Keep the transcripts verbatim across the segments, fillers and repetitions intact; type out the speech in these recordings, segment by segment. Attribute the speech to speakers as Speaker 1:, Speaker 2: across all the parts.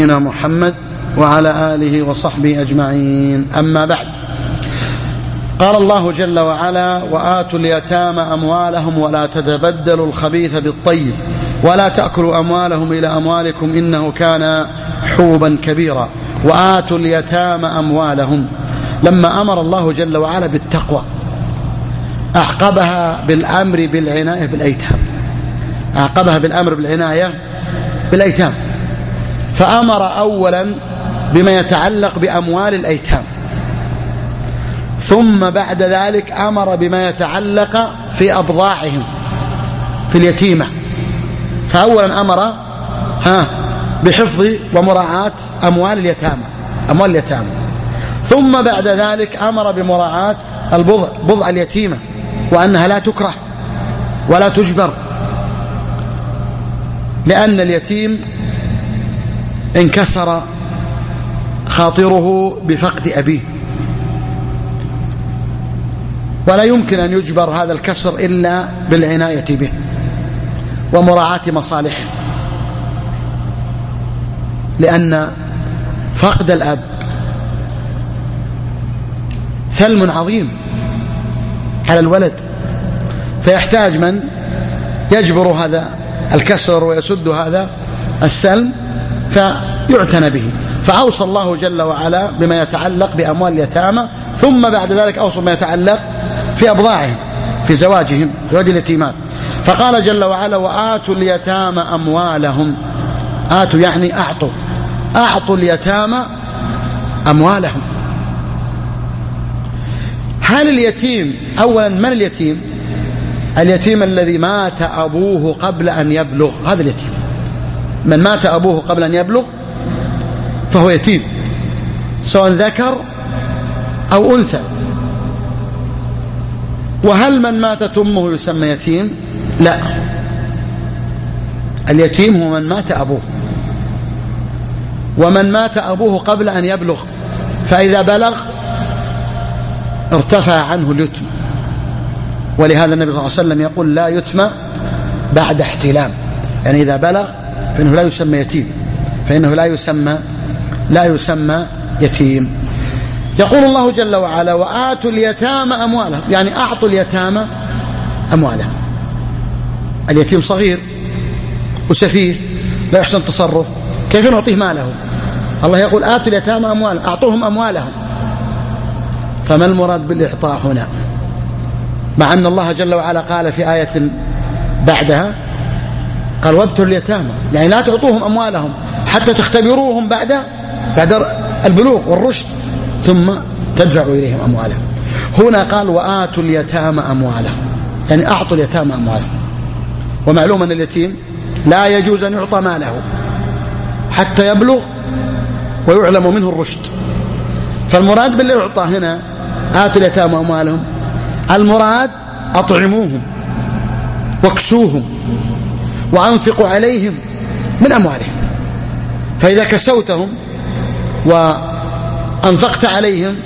Speaker 1: نبينا محمد وعلى آله وصحبه أجمعين. أما بعد، قال الله جل وعلا: وآتوا اليتامى أموالهم ولا تتبدلوا الخبيث بالطيب ولا تأكلوا أموالهم إلى أموالكم إنه كان حوبا كبيرا. وآتوا اليتامى أموالهم، لما أمر الله جل وعلا بالتقوى أعقبها بالأمر بالعناية بالأيتام، أعقبها بالأمر بالعناية بالأيتام، فأمر أولا بما يتعلق بأموال الأيتام، ثم بعد ذلك أمر بما يتعلق في أبضاعهم في اليتيمة. فأولا أمر ها بحفظ ومراعاة أموال اليتامى أموال اليتامى ثم بعد ذلك أمر بمراعاة البضع بضع اليتيمة، وأنها لا تكره ولا تجبر، لأن اليتيم انكسر خاطره بفقد أبيه، ولا يمكن أن يجبر هذا الكسر إلا بالعناية به ومراعاة مصالحه، لأن فقد الأب ثلم عظيم على الولد، فيحتاج من يجبر هذا الكسر ويسد هذا الثلم فيعتنى به. فأوصى الله جل وعلا بما يتعلق بأموال اليتامى، ثم بعد ذلك أوصى بما يتعلق في أبضاعهم في زواجهم في زواج اليتيمات، فقال جل وعلا: وآتوا اليتامى أموالهم. آتوا يعني أعطوا أعطوا اليتامى أموالهم. هل اليتيم أولا من اليتيم؟ اليتيم الذي مات أبوه قبل أن يبلغ، هذا اليتيم. من مات أبوه قبل أن يبلغ فهو يتيم، سواء ذكر أو أنثى. وهل من ماتت أمه يسمى يتيم؟ لا، اليتيم هو من مات أبوه، ومن مات أبوه قبل أن يبلغ، فإذا بلغ ارتفع عنه اليتم، ولهذا النبي صلى الله عليه وسلم يقول: لا يتم بعد احتلام، يعني إذا بلغ فإنه لا يسمى يتيم، فإنه لا يسمى لا يسمى يتيم. يقول الله جل وعلا: وآتوا اليتامى أموالهم، يعني أعطوا اليتامى أموالهم. اليتيم صغير وسفيه لا يحسن التصرف، كيف نعطيه ماله؟ الله يقول: آتوا اليتامى أموالهم، أعطوهم أموالهم. فما المراد بالإعطاء هنا؟ مع أن الله جل وعلا قال في آية بعدها، قال: وابتلوا اليتامى، يعني لا تعطوهم أموالهم حتى تختبروهم بعد بعد البلوغ والرشد، ثم تدفعوا إليهم أموالهم. هنا قال: وآتوا اليتامى أموالهم، يعني أعطوا اليتامى أموالهم. ومعلوم أن اليتيم لا يجوز أن يعطى ماله حتى يبلغ ويعلم منه الرشد. فالمراد بالإعطى هنا آتوا اليتامى أموالهم، المراد أطعموهم واكسوهم وأنفقوا عليهم من أموالهم. فإذا كسوتهم وأنفقت عليهم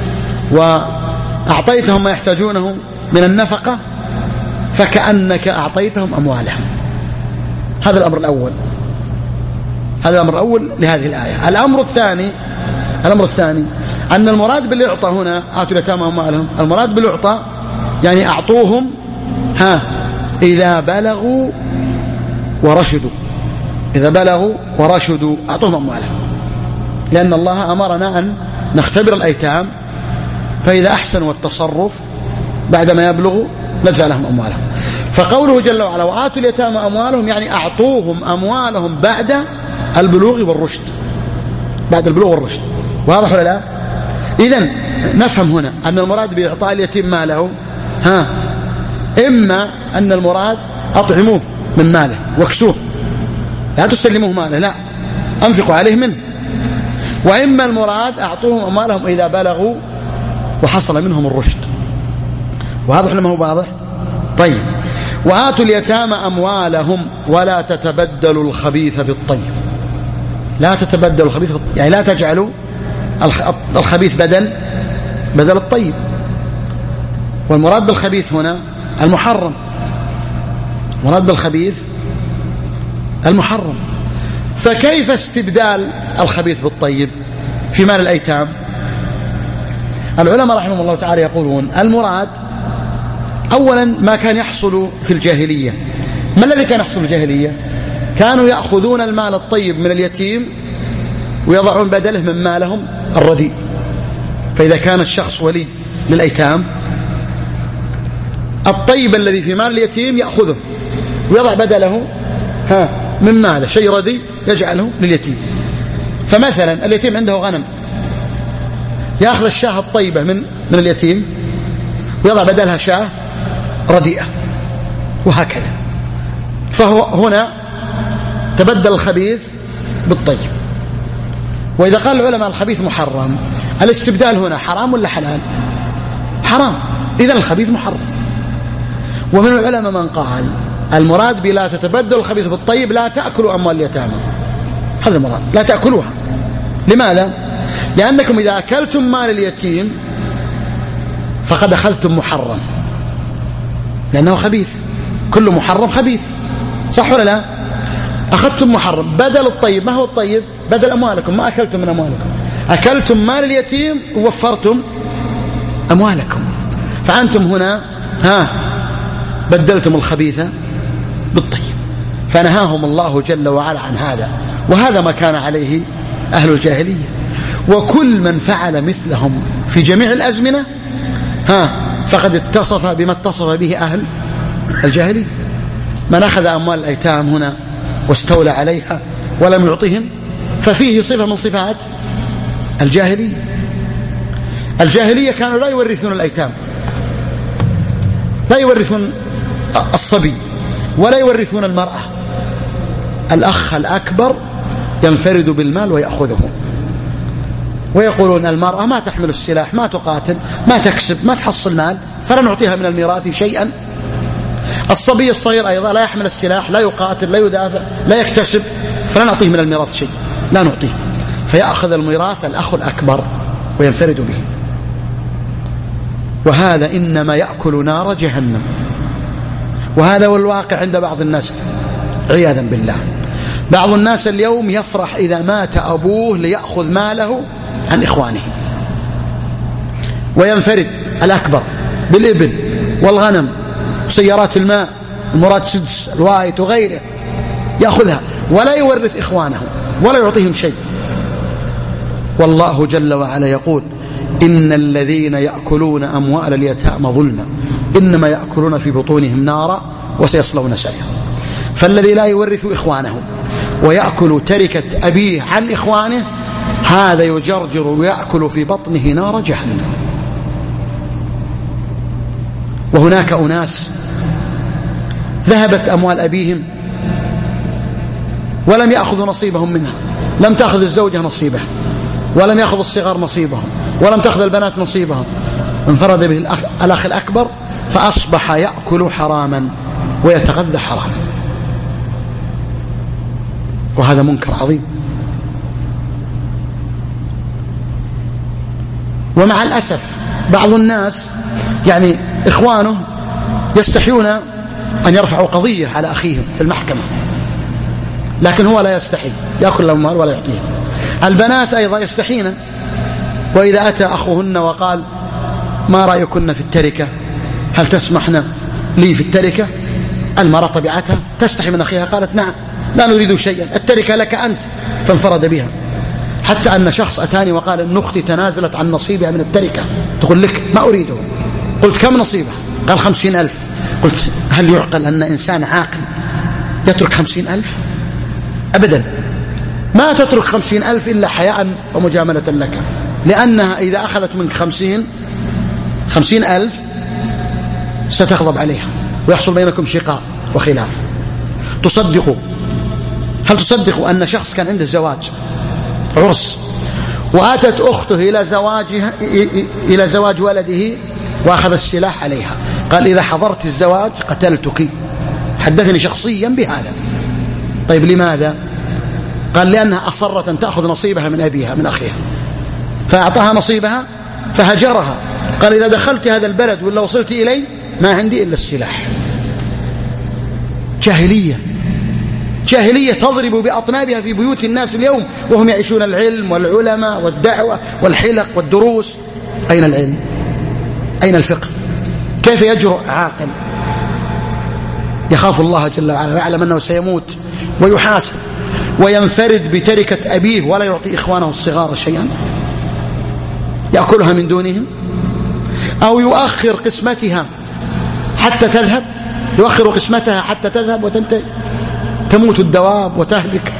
Speaker 1: وأعطيتهم ما يحتاجونه من النفقة فكأنك أعطيتهم أموالهم. هذا الأمر الأول هذا الأمر الأول لهذه الآية. الأمر الثاني الأمر الثاني أن المراد بالإعطاء هنا آتوا اليتامى أموالهم، المراد بالإعطاء يعني أعطوهم ها إذا بلغوا ورشدوا إذا بلغوا ورشدوا أعطوهم أموالهم، لأن الله أمرنا أن نختبر الأيتام، فإذا أحسنوا التصرف بعدما يبلغوا ندفع لهم أموالهم. فقوله جل وعلا: وآتوا اليتامى أموالهم، يعني أعطوهم أموالهم بعد البلوغ والرشد بعد البلوغ والرشد. واضح ولا لا؟ إذن نفهم هنا أن المراد بإعطاء اليتيم ماله ها إما أن المراد أطعموه من ماله واكسوه، لا تسلموه ماله، لا، أنفقوا عليه منه. وإما المراد أعطوهم أموالهم إذا بلغوا وحصل منهم الرشد. واضح لما هو واضح؟ طيب. وآتوا اليتامى أموالهم ولا تتبدلوا الخبيث بالطيب. لا تتبدلوا الخبيث بالطيب، يعني لا تجعلوا الخبيث بدل بدل الطيب. والمراد بالخبيث هنا المحرم، مراد بالخبيث المحرم. فكيف استبدال الخبيث بالطيب في مال الأيتام؟ العلماء رحمهم الله تعالى يقولون المراد أولا ما كان يحصل في الجاهلية. ما الذي كان يحصل في الجاهلية؟ كانوا يأخذون المال الطيب من اليتيم ويضعون بدله من مالهم الرديء. فإذا كان الشخص ولي للأيتام، الطيب الذي في مال اليتيم يأخذه ويضع بدله ها من ماله شيء رديء يجعله لليتيم. فمثلا اليتيم عنده غنم، يأخذ الشاة الطيبة من من اليتيم ويضع بدلها شاة رديئة، وهكذا. فهو هنا تبدل الخبيث بالطيب. وإذا قال العلماء الخبيث محرم، الاستبدال هنا حرام ولا حلال؟ حرام، إذن الخبيث محرم. ومن العلماء من قال المراد بلا تتبدل الخبيث بالطيب لا تأكلوا أموال اليتامى، هذا المراد، لا تأكلوها. لماذا؟ لأنكم إذا أكلتم مال اليتيم فقد أخذتم محرم، لأنه خبيث، كل محرم خبيث، صح ولا لا؟ أخذتم محرم بدل الطيب. ما هو الطيب؟ بدل أموالكم، ما أكلتم من أموالكم، أكلتم مال اليتيم ووفرتم أموالكم. فأنتم هنا ها بدلتم الخبيث بالطيب. فنهاهم الله جل وعلا عن هذا، وهذا ما كان عليه أهل الجاهلية. وكل من فعل مثلهم في جميع الأزمنة ها فقد اتصف بما اتصف به أهل الجاهلية. من أخذ أموال الأيتام هنا واستولى عليها ولم يعطهم ففيه صفة من صفات الجاهلية. الجاهلية كانوا لا يورثون الأيتام، لا يورثون الصبي، ولا يورثون المرأة. الأخ الأكبر ينفرد بالمال ويأخذه، ويقولون المرأة ما تحمل السلاح، ما تقاتل، ما تكسب، ما تحصل مال، فلا نعطيها من الميراث شيئا. الصبي الصغير أيضا لا يحمل السلاح، لا يقاتل، لا يدافع، لا يكتسب، فلا نعطيه من الميراث شيء، لا نعطيه. فيأخذ الميراث الأخ الأكبر وينفرد به. وهذا إنما يأكل نار جهنم. وهذا هو الواقع عند بعض الناس عياذا بالله. بعض الناس اليوم يفرح إذا مات أبوه ليأخذ ماله عن إخوانه، وينفرد الأكبر بالإبل والغنم وسيارات الماء، المراد سدس، الوايت وغيره، يأخذها ولا يورث إخوانه ولا يعطيهم شيء. والله جل وعلا يقول إن الذين يأكلون أموال اليتامى ظلما إنما يأكلون في بطونهم نارا وسيصلون سعيرا. فالذي لا يورث إخوانه ويأكل تركة أبيه عن إخوانه هذا يجرجر ويأكل في بطنه نار جهنم. وهناك أناس ذهبت أموال أبيهم ولم يأخذوا نصيبهم منها، لم تأخذ الزوجة نصيبها، ولم يأخذ الصغار نصيبهم، ولم تأخذ البنات نصيبهم، انفرد به الأخ, الأخ الأكبر، فأصبح يأكل حراما ويتغذى حراما. وهذا منكر عظيم. ومع الأسف بعض الناس يعني إخوانه يستحيون أن يرفعوا قضية على أخيهم في المحكمة، لكن هو لا يستحي، يأكل لهم مال ولا يعطيهم. البنات أيضا يستحين، وإذا أتى أخوهن وقال ما رأيكن في التركة، هل تسمحن لي في التركة؟ المرأة طبيعتها تستحي من أخيها، قالت نعم لا نريد شيئا، التركة لك أنت، فانفرد بها. حتى أن شخص أتاني وقال إن أختي تنازلت عن نصيبها من التركة، تقول لك ما أريده. قلت كم نصيبها؟ قال خمسين ألف. قلت هل يعقل أن إنسان عاقل يترك خمسين ألف؟ أبدا، ما تترك خمسين ألف إلا حياء ومجاملة لك، لأنها إذا أخذت منك خمسين خمسين ألف ستغضب عليها ويحصل بينكم شقاق وخلاف. تصدقوا هل تصدقوا أن شخص كان عنده زواج عرس وأتت أخته إلى زواجها إلى زواج ولده وأخذ السلاح عليها، قال إذا حضرت الزواج قتلتك، حدثني شخصيا بهذا. طيب لماذا؟ قال لأنها أصرت أن تأخذ نصيبها من أبيها من أخيها، فأعطاها نصيبها فهجرها، قال إذا دخلت هذا البلد ولا وصلت إلي ما عندي إلا السلاح. جاهلية جاهلية تضرب بأطنابها في بيوت الناس اليوم وهم يعيشون العلم والعلماء والدعوة والحلق والدروس. أين العلم؟ أين الفقه؟ كيف يجرؤ عاقل يخاف الله جل وعلا ويعلم أنه سيموت ويحاسب وينفرد بتركة أبيه ولا يعطي إخوانه الصغار شيئا يأكلها من دونهم، أو يؤخر قسمتها حتى تذهب، يؤخر قسمتها حتى تذهب وتنتهي، تموت الدواب وتهلك.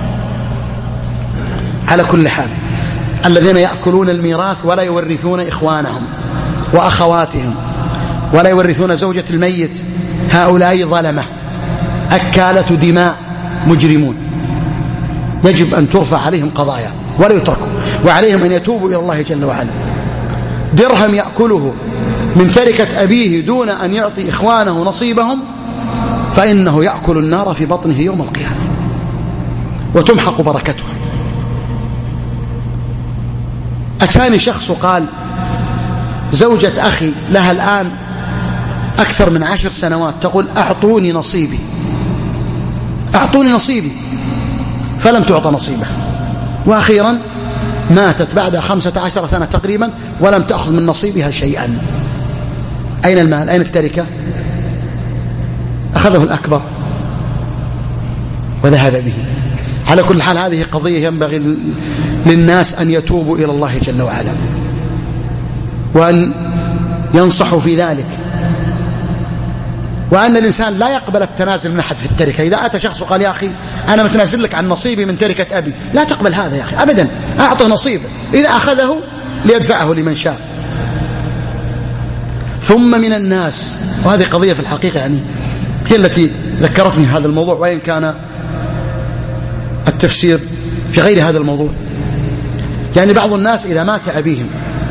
Speaker 1: على كل حال الذين يأكلون الميراث ولا يورثون إخوانهم وأخواتهم ولا يورثون زوجة الميت، هؤلاء ظلمة أكالة دماء مجرمون، يجب أن ترفع عليهم قضايا ولا يتركوا، وعليهم أن يتوبوا إلى الله جل وعلا. درهم يأكله من تركة أبيه دون أن يعطي إخوانه نصيبهم فإنه يأكل النار في بطنه يوم القيامة وتمحق بركته. أتاني شخص قال زوجة أخي لها الآن أكثر من عشر سنوات تقول أعطوني نصيبي أعطوني نصيبي، فلم تعطى نصيبه، وأخيرا ماتت بعد خمسة عشر سنة تقريبا ولم تأخذ من نصيبها شيئا. أين المال؟ أين التركة؟ أخذه الأكبر وذهب به. على كل حال هذه قضية ينبغي للناس أن يتوبوا إلى الله جل وعلا وأن ينصحوا في ذلك، وأن الإنسان لا يقبل التنازل من أحد في التركة. إذا أتى شخص وقال يا أخي أنا متنازل لك عن نصيبي من تركة أبي، لا تقبل هذا يا أخي أبدا، أعطه نصيبه، إذا أخذه ليدفعه لمن شاء. ثم من الناس، وهذه قضية في الحقيقة يعني هي التي ذكرتني هذا الموضوع، وإن كان التفسير في غير هذا الموضوع. يعني بعض الناس إذا مات أبيهم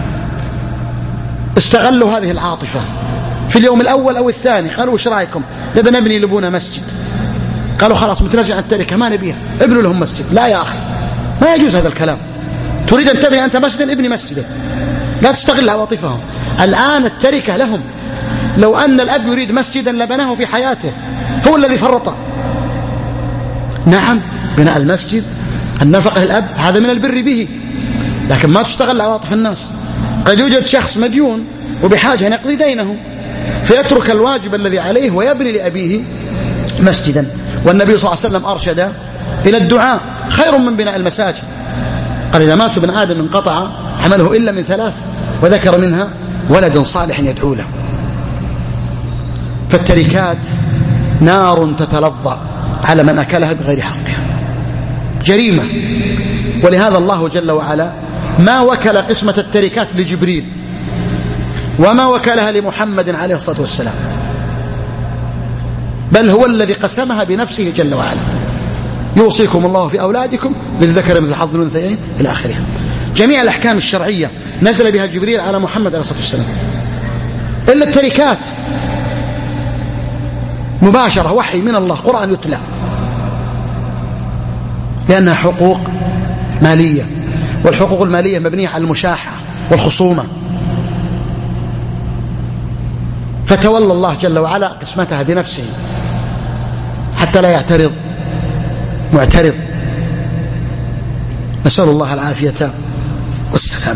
Speaker 1: استغلوا هذه العاطفة في اليوم الأول أو الثاني، قالوا وش رأيكم نبي نبني لبونا مسجد، قالوا خلاص متنازع عن التركة ما نبيها، ابنوا لهم مسجد. لا يا أخي ما يجوز هذا الكلام، تريد أن تبني أنت مسجدا ابني مسجدا، لا تستغل عواطفهم. الآن التركة لهم، لو أن الأب يريد مسجدا لبناه في حياته، هو الذي فرط. نعم بناء المسجد النفقة الأب هذا من البر به، لكن ما تستغل عواطف الناس. قد يوجد شخص مديون وبحاجة أن يقضي دينه فيترك الواجب الذي عليه ويبني لأبيه مسجدا، والنبي صلى الله عليه وسلم أرشد إلى الدعاء خير من بناء المساجد. قال إذا مات ابن آدم انقطع عمله إلا من ثلاث، وذكر منها ولد صالح يدعو له. فالتركات نار تتلظى على من أكلها بغير حقها، جريمة. ولهذا الله جل وعلا ما وكل قسمة التركات لجبريل وما وكلها لمحمد عليه الصلاة والسلام، بل هو الذي قسمها بنفسه جل وعلا. يوصيكم الله في أولادكم للذكر مثل حظ الأنثيين إلى آخرها. جميع الأحكام الشرعية نزل بها جبريل على محمد عليه الصلاة والسلام، إلا التركات مباشرة وحي من الله، قرآن يتلى، لأنها حقوق مالية، والحقوق المالية مبنية على المشاحة والخصومة. فتولى الله جل وعلا قسمتها بنفسه حتى لا يعترض معترض، نسأل الله العافية والسلامة.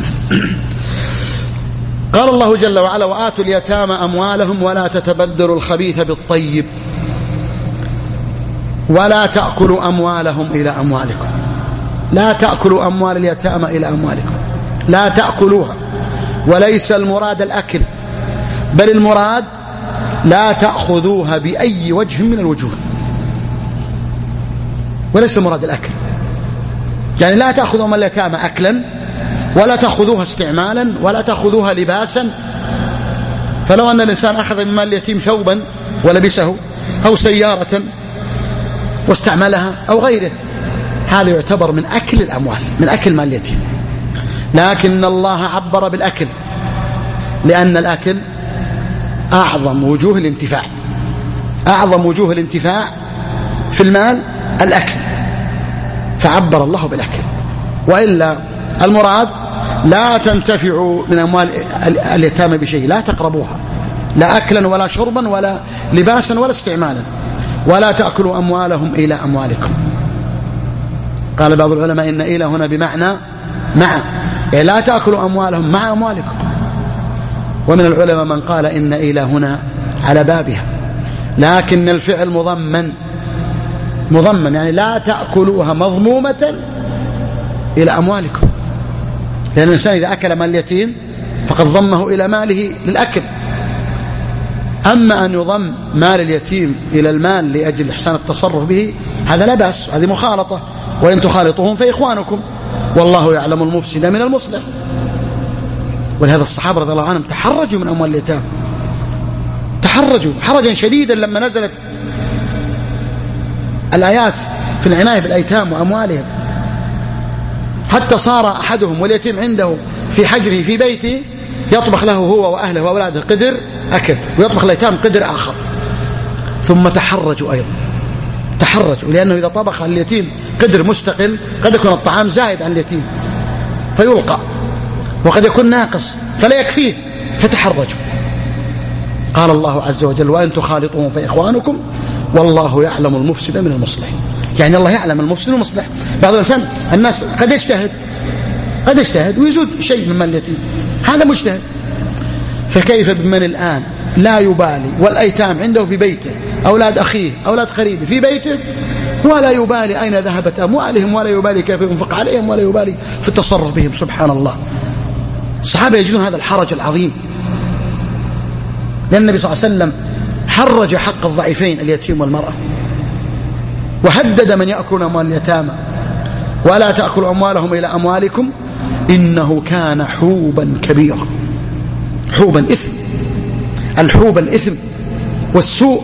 Speaker 1: قال الله جل وعلا وآتوا اليتامى أموالهم ولا تتبدلوا الخبيث بالطيب ولا تأكلوا أموالهم إلى أموالكم. لا تأكلوا أموال اليتامى إلى أموالكم، لا تأكلوها، وليس المراد الأكل، بل المراد لا تأخذوها بأي وجه من الوجوه، وليس المراد الأكل. يعني لا تأخذوا أموال اليتامى أكلا، ولا تأخذوها استعمالا، ولا تأخذوها لباسا. فلو أن الإنسان أخذ من مال اليتيم ثوبا ولبسه، أو سيارة واستعملها، أو غيره، هذا يعتبر من أكل الأموال، من أكل مال اليتيم. لكن الله عبر بالأكل لأن الأكل أعظم وجوه الانتفاع، أعظم وجوه الانتفاع في المال الأكل، فعبر الله بالأكل. وإلا المراد لا تنتفعوا من أموال اليتامى بشيء، لا تقربوها، لا أكلا ولا شربا ولا لباسا ولا استعمالا. ولا تأكلوا أموالهم إلى أموالكم. قال بعض العلماء إن إلى هنا بمعنى مع، يعني لا تأكلوا أموالهم مع أموالكم. ومن العلماء من قال إن إلى هنا على بابها، لكن الفعل مضمن مضمن يعني لا تأكلوها مضمومة إلى أموالكم، لأن الإنسان إذا أكل مال اليتيم فقد ضمه إلى ماله للأكل. أما أن يضم مال اليتيم إلى المال لأجل إحسان التصرف به هذا لا بأس، هذه مخالطة، وإن تخالطوهم فإخوانكم والله يعلم المفسد من المصلح. ولهذا الصحابة رضي الله عنهم تحرجوا من أموال اليتامى، تحرجوا حرجا شديدا لما نزلت الآيات في العناية بالأيتام وأموالهم، حتى صار أحدهم واليتيم عنده في حجره في بيته يطبخ له هو وأهله وأولاده قدر أكل، ويطبخ الأيتام قدر آخر. ثم تحرجوا أيضا، تحرجوا لأنه إذا طبخ اليتيم قدر مستقل قد يكون الطعام زائد عن اليتيم فيلقى، وقد يكون ناقص فلا يكفيه، فتحرجوا. قال الله عز وجل وإن تخالطوهم فإخوانكم والله يعلم المفسد من المصلح. يعني الله يعلم المفسد من المصلح. بعض الإنسان الناس قد يجتهد قد يجتهد ويزود شيء من مال اليتيم، هذا مجتهد، فكيف بمن الآن لا يبالي والأيتام عنده في بيته، أولاد أخيه أولاد قريبه في بيته، ولا يبالي أين ذهبت أموالهم، ولا يبالي كيف ينفق عليهم، ولا يبالي في التصرف بهم. سبحان الله، الصحابة يجدون هذا الحرج العظيم، لأن النبي صلى الله عليه وسلم حرج حق الضعيفين اليتيم والمرأة، وهدد من يأكلون أموال اليتامى ولا تأكلوا أموالهم إلى أموالكم إنه كان حوبا كبيرا. حوبا إثم، الحوب الإثم والسوء.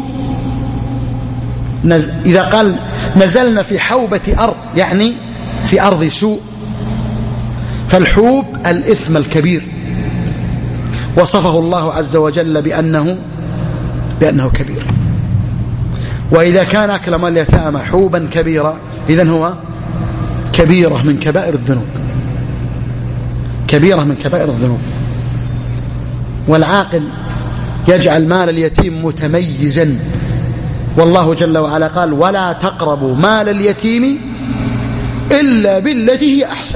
Speaker 1: إذا قال نزلنا في حوبة أرض يعني في أرض سوء، فالحوب الإثم الكبير، وصفه الله عز وجل بأنه بأنه كبير. وإذا كان أكل مال اليتامى حوبا كبيرا إذن هو كبيرة من كبائر الذنوب، كبيرة من كبائر الذنوب. والعاقل يجعل مال اليتيم متميزا، والله جل وعلا قال ولا تقربوا مال اليتيم إلا بالتي هي أحسن.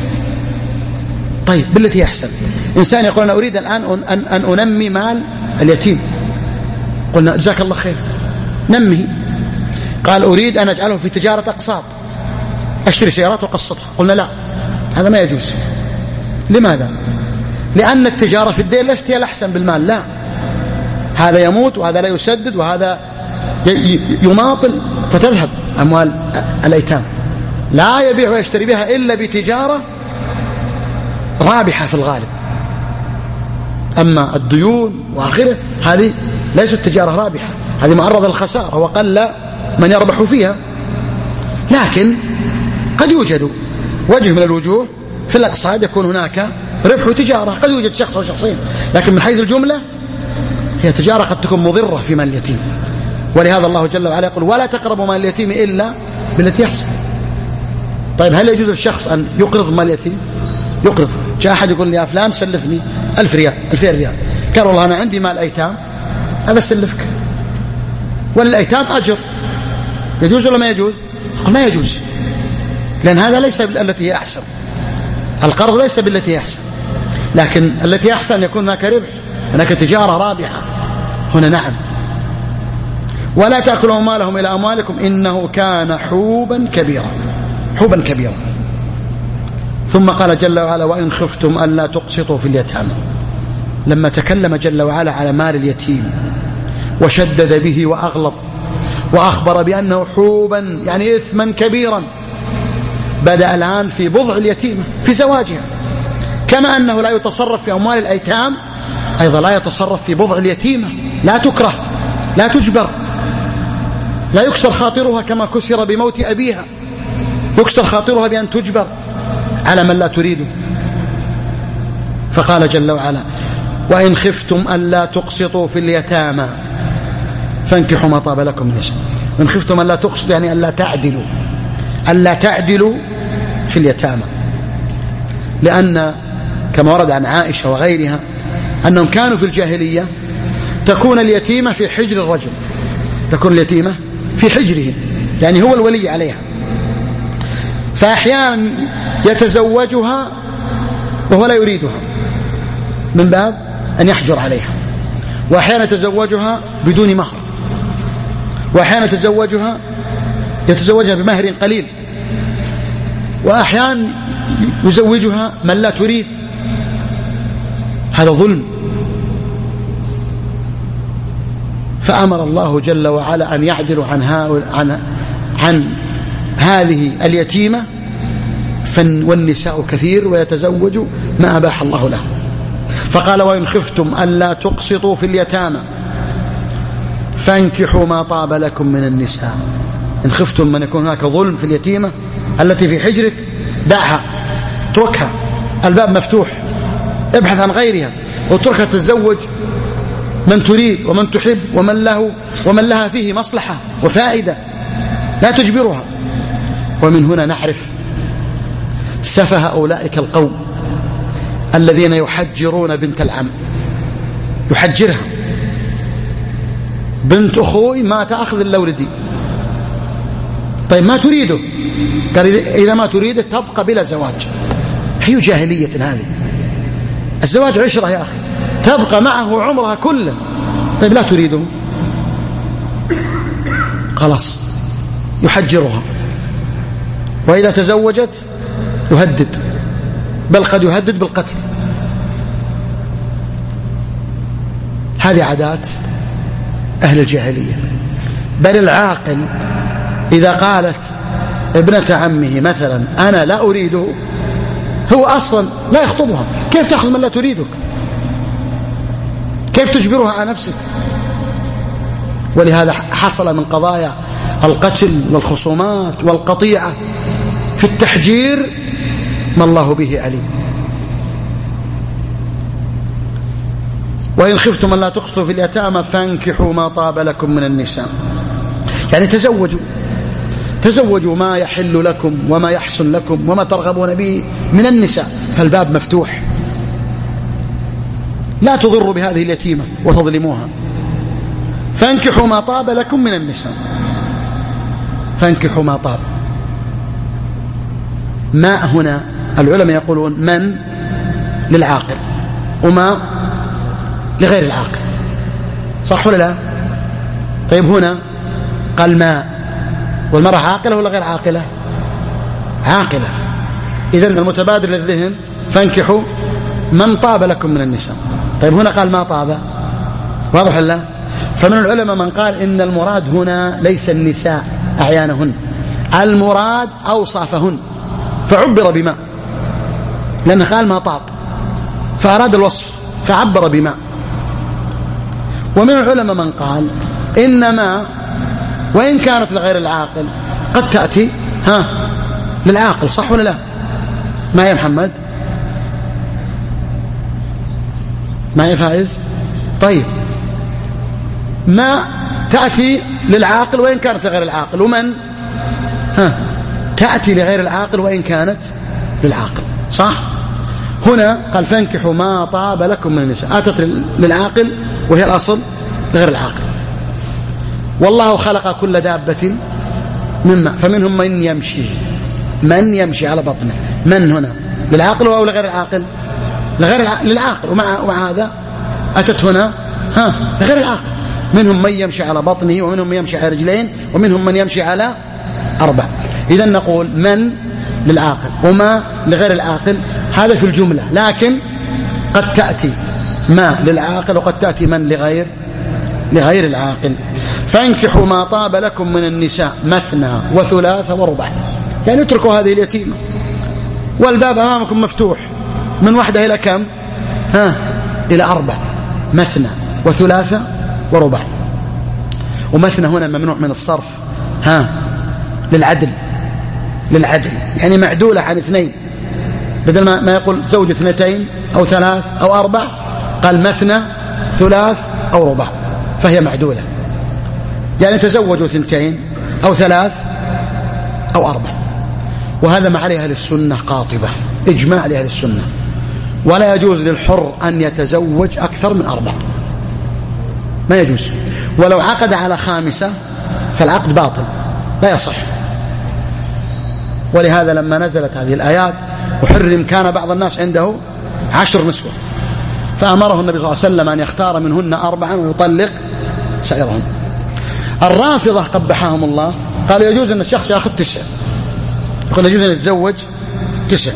Speaker 1: طيب بالتي هي أحسن، إنسان يقول أنا أريد الآن أن, أن أنمي مال اليتيم، قلنا جزاك الله خير نمه. قال أريد أن أجعله في تجارة أقساط، أشتري سيارات وقسطها، قلنا لا هذا ما يجوز. لماذا؟ لأن التجارة في الدين لست هي الأحسن بالمال، لا، هذا يموت وهذا لا يسدد وهذا يماطل فتذهب أموال الأيتام. لا يبيع ويشتري بها إلا بتجارة رابحة في الغالب. أما الديون وآخره هذه ليست تجارة رابحة، هذه معرضة للخسارة وقل من يربح فيها. لكن قد يوجد وجه من الوجوه في الاقتصاد يكون هناك ربح وتجارة، قد يوجد شخص أو شخصين، لكن من حيث الجملة هي تجارة قد تكون مضرة في مال اليتيم. ولهذا الله جل وعلا يقول ولا تقربوا مال اليتيم إلا بالتي أحسن. طيب هل يجوز للشخص أن يقرض مال اليتيم؟ يقرض. جاء أحد يقول لي يا فلان سلفني ألف ريال ألفين ريال، قال والله أنا عندي مال أيتام أبى أسلفك، والأيتام أجر، يجوز ولا ما يجوز؟ يقول ما يجوز، لأن هذا ليس بالتي هي أحسن، القرض ليس بالتي هي أحسن، لكن التي أحسن يكون هناك ربح، هناك تجارة رابحة. هنا نعم. ولا تأكلوا أموالهم إلى أموالكم إنه كان حوبا كبيرا، حوبا كبيرا. ثم قال جل وعلا وإن خفتم ألا تقسطوا في اليتامى، لما تكلم جل وعلا على مال اليتيم وشدد به وأغلظ وأخبر بأنه حوبا يعني إثما كبيرا، بدأ الآن في بضع اليتيمة في زواجها، كما أنه لا يتصرف في أموال الأيتام أيضا لا يتصرف في بضع اليتيمة، لا تكره لا تجبر، لا يكسر خاطرها كما كسر بموت أبيها، يكسر خاطرها بأن تجبر على من لا تريده. فقال جل وعلا وإن خفتم ألا تقسطوا في اليتامى فانكحوا ما طاب لكم من النساء. إن خفتم ألا تقسطوا يعني ألا تعدلوا، ألا تعدلوا في اليتامى، لأن كما ورد عن عائشة وغيرها أنهم كانوا في الجاهلية تكون اليتيمة في حجر الرجل، تكون اليتيمة في حجره، يعني هو الولي عليها. فأحيانا يتزوجها وهو لا يريدها من باب أن يحجر عليها، وأحيانا يتزوجها بدون مهر، وأحيانا يتزوجها يتزوجها بمهر قليل، وأحيانا يزوجها من لا تريد. هذا ظلم. فأمر الله جل وعلا أن يعدلوا عن, عن, عن هذه اليتيمة، والنساء كثير ويتزوج ما أباح الله له. فقال: وإن خفتم ألا تقسطوا في اليتامى فانكحوا ما طاب لكم من النساء. إن خفتم من يكون هناك ظلم في اليتيمة التي في حجرك، دعها، اتركها، الباب مفتوح، ابحث عن غيرها واتركها تتزوج من تريد ومن تحب ومن له ومن لها فيه مصلحة وفائدة، لا تجبرها. ومن هنا نعرف سفه أولئك القوم الذين يحجرون بنت العم، يحجرها: بنت أخوي ما تأخذ إلا ولدي. طيب ما تريده؟ قال: إذا ما تريده تبقى بلا زواج. هي جاهلية هذه. الزواج عشرة يا أخي، تبقى معه عمرها كله. طيب لا تريده، خلاص يحجرها. وإذا تزوجت يهدد، بل قد يهدد بالقتل. هذه عادات أهل الجاهلية. بل العاقل إذا قالت ابنة عمه مثلا: أنا لا أريده، هو أصلا لا يخطبها. كيف تأخذ من لا تريدك؟ كيف تجبرها على نفسك؟ ولهذا حصل من قضايا القتل والخصومات والقطيعة في التحجير ما الله به عليم. وإن خفتم أن لا تقسطوا في اليتامى فانكحوا ما طاب لكم من النساء، يعني تزوجوا تزوجوا ما يحل لكم وما يحسن لكم وما ترغبون به من النساء، فالباب مفتوح. لا تضروا بهذه اليتيمة وتظلموها. فانكحوا ما طاب لكم من النساء. فانكحوا ما طاب. ما هنا العلماء يقولون من للعاقل وما لغير العاقل، صح ولا لا؟ طيب هنا قال ما، والمرأة عاقلة ولا غير عاقلة؟ عاقلة. إذن المتبادر للذهن فانكحوا من طاب لكم من النساء. طيب هنا قال ما طاب، واضح ولا لا؟ فمن العلماء من قال إن المراد هنا ليس النساء أعيانهن، المراد أوصافهن، فعبر بما، لأنه قال ما طاب فأراد الوصف فعبر بما. ومن العلماء من قال إنما وإن كانت لغير العاقل قد تأتي ها للعاقل، صح ولا لا؟ ما يا محمد؟ ما يا فائز؟ طيب ما تأتي للعاقل وإن كانت لغير العاقل، ومن ها تأتي لغير العاقل وإن كانت للعاقل، صح؟ هنا قال فانكحوا ما طاب لكم من النساء، أتت للعاقل وهي الأصل لغير العاقل. والله خلق كل دابة من ماء فمنهم من يمشي من يمشي على بطنه. من هنا للعاقل أو لغير العاقل؟ لغير العاقل، للعاقل. ومع, ومع هذا أتت هنا ها لغير العاقل. منهم من يمشي على بطنه ومنهم من يمشي على رجلين ومنهم من يمشي على أربع. إذن نقول من للعاقل وما لغير العاقل، هذا في الجملة، لكن قد تأتي ما للعاقل وقد تأتي من لغير لغير العاقل. فانكحوا ما طاب لكم من النساء مثنى وثلاث ورباع، يعني اتركوا هذه اليتيمة والباب أمامكم مفتوح من واحدة إلى كم؟ ها إلى أربع، مثنى وثلاثة ورباع. ومثنى هنا ممنوع من الصرف ها للعدل للعدل يعني معدولة عن اثنين، بدل ما, ما يقول زوج اثنتين أو ثلاث أو أربع قال مثنى ثلاث أو رباع، فهي معدولة، يعني تزوجوا اثنتين أو ثلاث أو أربع. وهذا ما عليه أهل السنة قاطبة، إجماع لأهل السنة. ولا يجوز للحر أن يتزوج أكثر من أربع، ما يجوز. ولو عقد على خامسة فالعقد باطل لا يصح. ولهذا لما نزلت هذه الآيات وحرم كان بعض الناس عنده عشر نسوة، فأمره النبي صلى الله عليه وسلم أن يختار منهن أربعا ويطلق سائرهن. الرافضة قبحهم الله قالوا يجوز أن الشخص يأخذ تسع، يقول يجوز أن يتزوج تسع.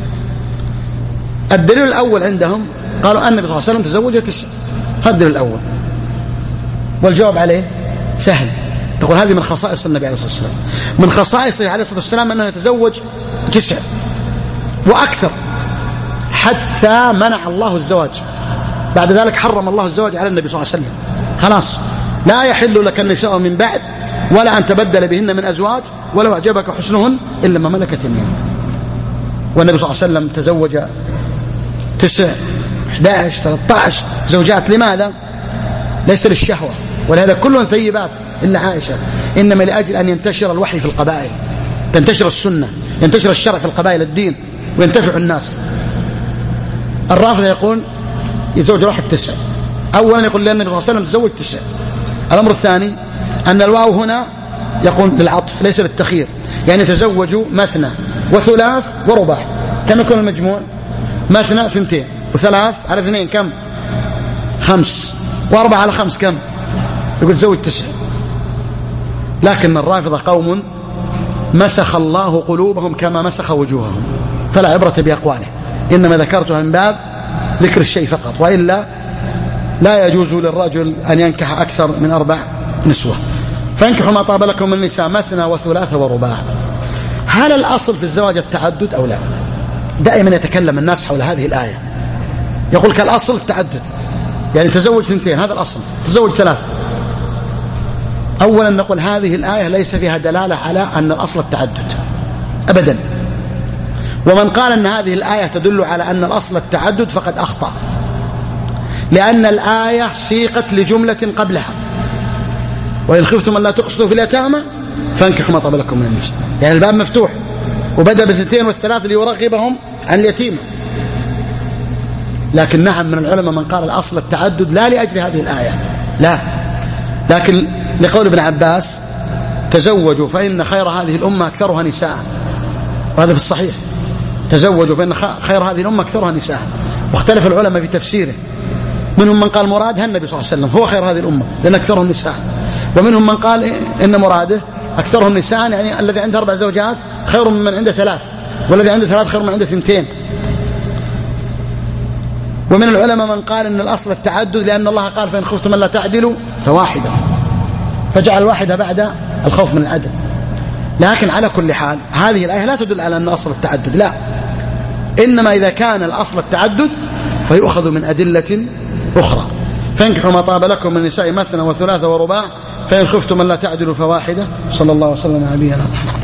Speaker 1: الدليل الأول عندهم قالوا أن النبي صلى الله عليه وسلم تزوج تسع، هذا الدليل الأول. والجواب عليه سهل، نقول هذه من خصائص النبي عليه الصلاة والسلام. من خصائصه عليه الصلاة والسلام أنه يتزوج تسع وأكثر، حتى منع الله الزواج. بعد ذلك حرم الله الزواج على النبي صلى الله عليه وسلم، خلاص لا يحل لك النساء من بعد ولا أن تبدل بهن من أزواج ولو أعجبك حسنهن إلا ما ملكت يمينك. والنبي صلى الله عليه وسلم تزوج تسع، أحد عشر، ثلاثة عشر زوجات. لماذا؟ ليس للشهوة، ولهذا كلهم ثيبات إلا عائشة، إنما لأجل أن ينتشر الوحي في القبائل، تنتشر السنة، ينتشر الشرع في القبائل، الدين، وينتفع الناس. الرافضة يقول يزوج واحد تسع. أولا يقول لأن النبي صلى الله عليه وسلم تزوج تسع. الأمر الثاني أن الواو هنا يقول للعطف ليس للتخيير، يعني تزوجوا مثنى وثلاث ورباع. كم يكون المجموع؟ مثنى ثنتين، وثلاث على اثنين كم؟ خمس، وأربعة على خمس كم؟ يقول تزوج تسع. لكن الرافضة قوم مسخ الله قلوبهم كما مسخ وجوههم، فلا عبرة بأقواله، إنما ذكرتها من باب ذكر الشيء فقط، وإلا لا يجوز للرجل أن ينكح أكثر من أربع نسوة. فانكحوا ما طاب لكم من النساء مثنى وثلاث ورباع. هل الأصل في الزواج التعدد أو لا؟ دائما يتكلم الناس حول هذه الآية، يقول كالأصل التعدد، يعني تزوج سنتين هذا الأصل، تزوج ثلاث. أولا نقول هذه الآية ليس فيها دلالة على أن الأصل التعدد أبدا، ومن قال أن هذه الآية تدل على أن الأصل التعدد فقد أخطأ، لأن الآية سيقت لجملة قبلها، وإن خفتم أن لا تقسطوا في اليتامى فانكحوا ما طاب لكم من النساء، يعني الباب مفتوح وبدأ بالاثنتين والثلاث ليرغبهم عن اليتيمة. لكن نعم من العلماء من قال الأصل التعدد لا لأجل هذه الآية، لا، لكن لقول ابن عباس تزوجوا فإن خير هذه الأمة أكثرها نساء، وهذا في الصحيح، تزوجوا فإن خير هذه الأمة أكثرها نساء. واختلف العلماء في تفسيره، منهم من قال مرادها النبي صلى الله عليه وسلم هو خير هذه الأمة لأن أكثرهم نساء، ومنهم من قال إن مراده أكثرهم نساء يعني الذي عنده أربع زوجات خير من عنده ثلاث، والذي عنده ثلاث خير من عنده ثنتين. ومن العلماء من قال إن الأصل التعدد لأن الله قال فإن خفتم ألا تعدلوا فواحدة، فجعل الواحدة بعد الخوف من العدل. لكن على كل حال هذه الآية لا تدل على أن أصل التعدد، لا، إنما إذا كان الأصل التعدد فيؤخذ من أدلة أخرى. فانكحوا ما طاب لكم من النساء مثنى وثلاث ورباع فإن خفتم ألا تعدلوا فواحدة. صلى الله وسلم على نبينا محمد.